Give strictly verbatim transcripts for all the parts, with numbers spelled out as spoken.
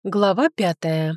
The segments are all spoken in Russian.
Глава пятая.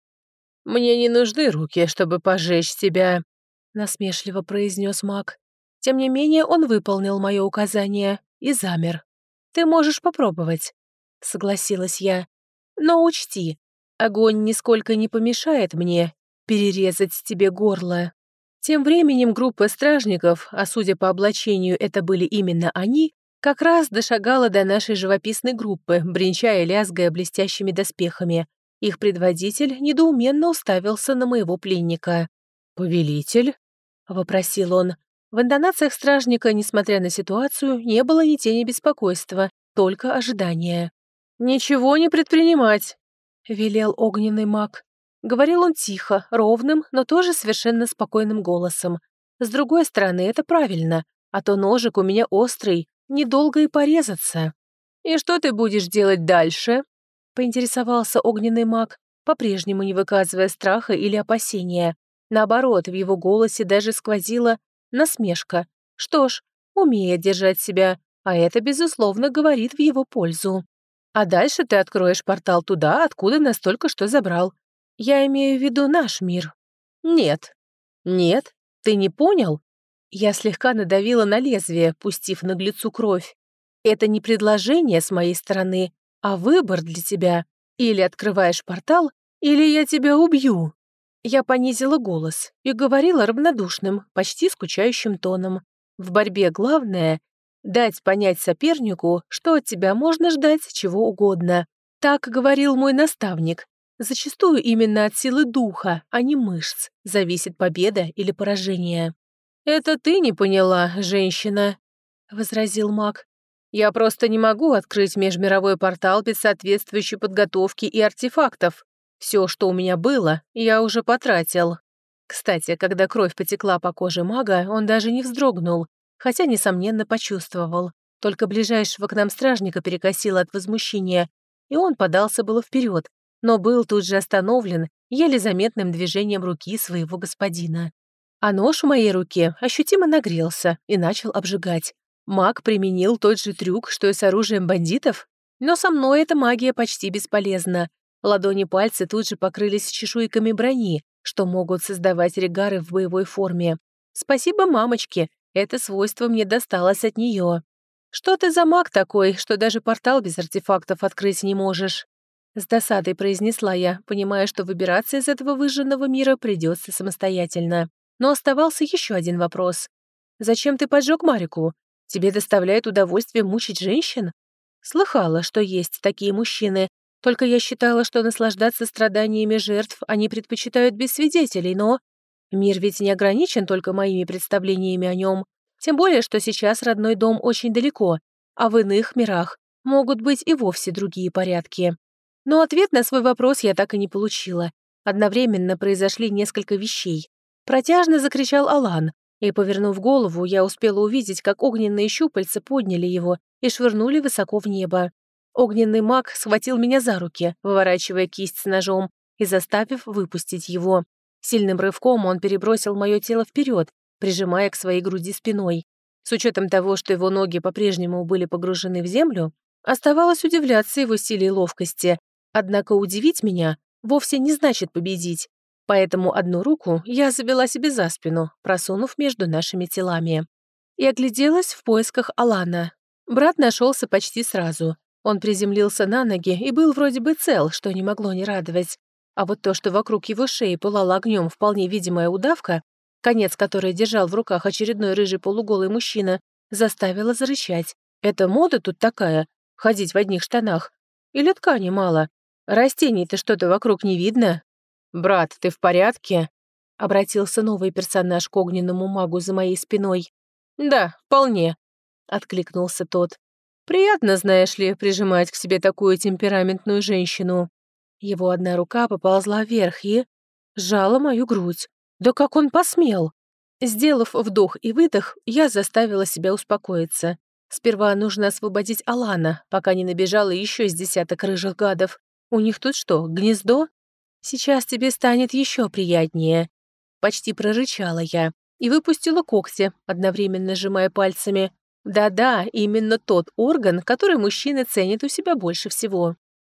«Мне не нужны руки, чтобы пожечь тебя», — насмешливо произнес маг. Тем не менее он выполнил мое указание и замер. «Ты можешь попробовать», — согласилась я. «Но учти, огонь нисколько не помешает мне перерезать тебе горло». Тем временем группа стражников, а судя по облачению, это были именно они, как раз дошагала до нашей живописной группы, бренча и лязгая блестящими доспехами. Их предводитель недоуменно уставился на моего пленника. «Повелитель?» — вопросил он. В интонациях стражника, несмотря на ситуацию, не было ни тени беспокойства, только ожидание. «Ничего не предпринимать», — велел огненный маг. Говорил он тихо, ровным, но тоже совершенно спокойным голосом. С другой стороны, это правильно, а то ножик у меня острый, недолго и порезаться. «И что ты будешь делать дальше?» — поинтересовался огненный маг, по-прежнему не выказывая страха или опасения. Наоборот, в его голосе даже сквозила насмешка. Что ж, умеет держать себя, а это, безусловно, говорит в его пользу. «А дальше ты откроешь портал туда, откуда нас только что забрал. Я имею в виду наш мир». «Нет». «Нет? Ты не понял?» Я слегка надавила на лезвие, пустив наглецу кровь. «Это не предложение с моей стороны, а выбор для тебя. Или открываешь портал, или я тебя убью». Я понизила голос и говорила равнодушным, почти скучающим тоном. В борьбе главное — дать понять сопернику, что от тебя можно ждать чего угодно. Так говорил мой наставник. Зачастую именно от силы духа, а не мышц, зависит победа или поражение. «Это ты не поняла, женщина», — возразил маг. «Я просто не могу открыть межмировой портал без соответствующей подготовки и артефактов. Все, что у меня было, я уже потратил». Кстати, когда кровь потекла по коже мага, он даже не вздрогнул, хотя, несомненно, почувствовал. Только ближайшего к нам стражника перекосило от возмущения, и он подался было вперед, но был тут же остановлен еле заметным движением руки своего господина. А нож в моей руке ощутимо нагрелся и начал обжигать. Маг применил тот же трюк, что и с оружием бандитов, но со мной эта магия почти бесполезна. Ладони пальцы тут же покрылись чешуйками брони, что могут создавать регары в боевой форме. Спасибо мамочке, это свойство мне досталось от нее. «Что ты за маг такой, что даже портал без артефактов открыть не можешь?» С досадой произнесла я, понимая, что выбираться из этого выжженного мира придется самостоятельно. Но оставался еще один вопрос. «Зачем ты поджег Марику? Тебе доставляет удовольствие мучить женщин?» Слыхала, что есть такие мужчины, только я считала, что наслаждаться страданиями жертв они предпочитают без свидетелей, но... Мир ведь не ограничен только моими представлениями о нем. Тем более, что сейчас родной дом очень далеко, а в иных мирах могут быть и вовсе другие порядки. Но ответ на свой вопрос я так и не получила. Одновременно произошли несколько вещей. Протяжно закричал Алан, и, повернув голову, я успела увидеть, как огненные щупальца подняли его и швырнули высоко в небо. Огненный маг схватил меня за руки, выворачивая кисть с ножом и заставив выпустить его. Сильным рывком он перебросил мое тело вперед, прижимая к своей груди спиной. С учетом того, что его ноги по-прежнему были погружены в землю, оставалось удивляться его силе и ловкости. Однако удивить меня вовсе не значит победить. Поэтому одну руку я завела себе за спину, просунув между нашими телами. И огляделась в поисках Алана. Брат нашелся почти сразу. Он приземлился на ноги и был вроде бы цел, что не могло не радовать. А вот то, что вокруг его шеи пылала огнем вполне видимая удавка, конец которой держал в руках очередной рыжий полуголый мужчина, заставило зарычать. Это мода тут такая — ходить в одних штанах? Или ткани мало? Растений-то что-то вокруг не видно. «Брат, ты в порядке?» — обратился новый персонаж к огненному магу за моей спиной. «Да, вполне», — откликнулся тот. «Приятно, знаешь ли, прижимать к себе такую темпераментную женщину». Его одна рука поползла вверх и... сжала мою грудь. Да как он посмел? Сделав вдох и выдох, я заставила себя успокоиться. Сперва нужно освободить Алана, пока не набежало еще с десяток рыжих гадов. У них тут что, гнездо? Сейчас тебе станет еще приятнее. Почти прорычала я и выпустила когти, одновременно сжимая пальцами. Да-да, именно тот орган, который мужчины ценят у себя больше всего.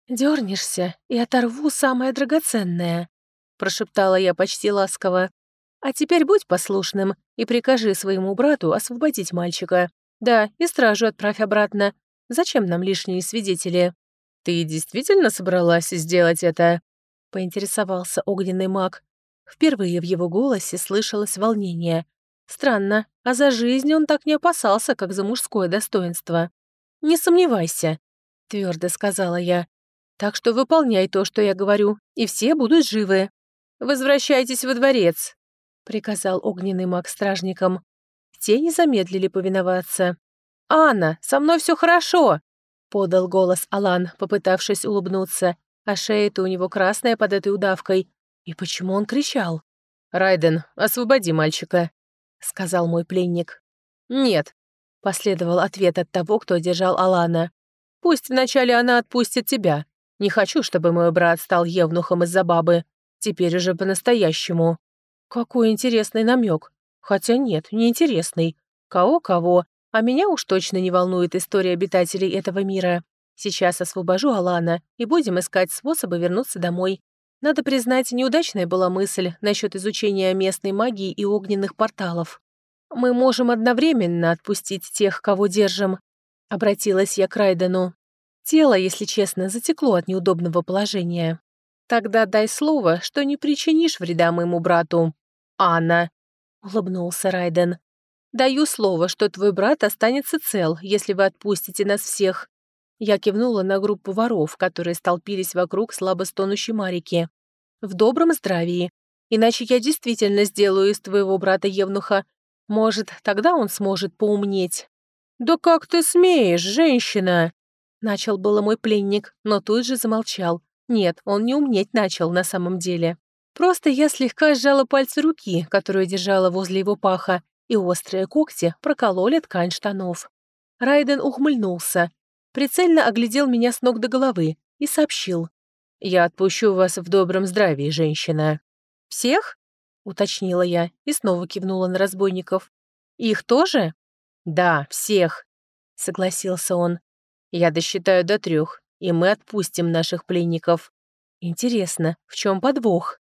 Дернешься и оторву самое драгоценное», — прошептала я почти ласково. «А теперь будь послушным и прикажи своему брату освободить мальчика. Да, и стражу отправь обратно. Зачем нам лишние свидетели?» «Ты действительно собралась сделать это?» — поинтересовался огненный маг. Впервые в его голосе слышалось волнение. Странно, а за жизнь он так не опасался, как за мужское достоинство. «Не сомневайся», — твердо сказала я. «Так что выполняй то, что я говорю, и все будут живы. Возвращайтесь во дворец», — приказал огненный маг стражникам. Те не замедлили повиноваться. «Анна, со мной все хорошо!» — подал голос Алан, попытавшись улыбнуться, а шея-то у него красная под этой удавкой. И почему он кричал? «Райден, освободи мальчика», — сказал мой пленник. «Нет», — последовал ответ от того, кто держал Алана. «Пусть вначале она отпустит тебя. Не хочу, чтобы мой брат стал евнухом из-за бабы. Теперь уже по-настоящему». Какой интересный намек. Хотя нет, не интересный. Кого-кого, а меня уж точно не волнует история обитателей этого мира. Сейчас освобожу Алана и будем искать способы вернуться домой. Надо признать, неудачная была мысль насчет изучения местной магии и огненных порталов. «Мы можем одновременно отпустить тех, кого держим», — обратилась я к Райдену. Тело, если честно, затекло от неудобного положения. «Тогда дай слово, что не причинишь вреда моему брату». «Анна», — улыбнулся Райден. «Даю слово, что твой брат останется цел, если вы отпустите нас всех». Я кивнула на группу воров, которые столпились вокруг слабо стонущей Марики. «В добром здравии. Иначе я действительно сделаю из твоего брата евнуха. Может, тогда он сможет поумнеть». «Да как ты смеешь, женщина?» Начал было мой пленник, но тут же замолчал. Нет, он не умнеть начал на самом деле. Просто я слегка сжала пальцы руки, которую держала возле его паха, и острые когти прокололи ткань штанов. Райден ухмыльнулся, прицельно оглядел меня с ног до головы и сообщил. «Я отпущу вас в добром здравии, женщина». «Всех?» — уточнила я и снова кивнула на разбойников. «Их тоже?» «Да, всех», — согласился он. «Я досчитаю до трех, и мы отпустим наших пленников». «Интересно, в чем подвох?»